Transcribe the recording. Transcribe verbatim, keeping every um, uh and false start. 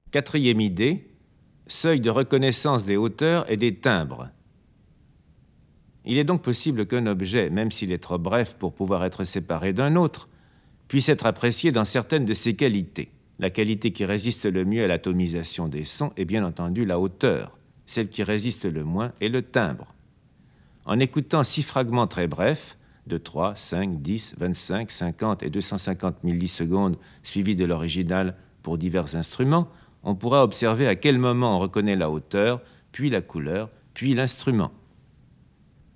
Quatrième idée, seuil de reconnaissance des hauteurs et des timbres. Il est donc possible qu'un objet, même s'il est trop bref pour pouvoir être séparé d'un autre, puisse être apprécié dans certaines de ses qualités. La qualité qui résiste le mieux à l'atomisation des sons est bien entendu la hauteur. Celle qui résiste le moins est le timbre. En écoutant six fragments très brefs, de trois, cinq, dix, vingt-cinq, cinquante et deux cent cinquante millisecondes, suivis de l'original pour divers instruments, on pourra observer à quel moment on reconnaît la hauteur, puis la couleur, puis l'instrument.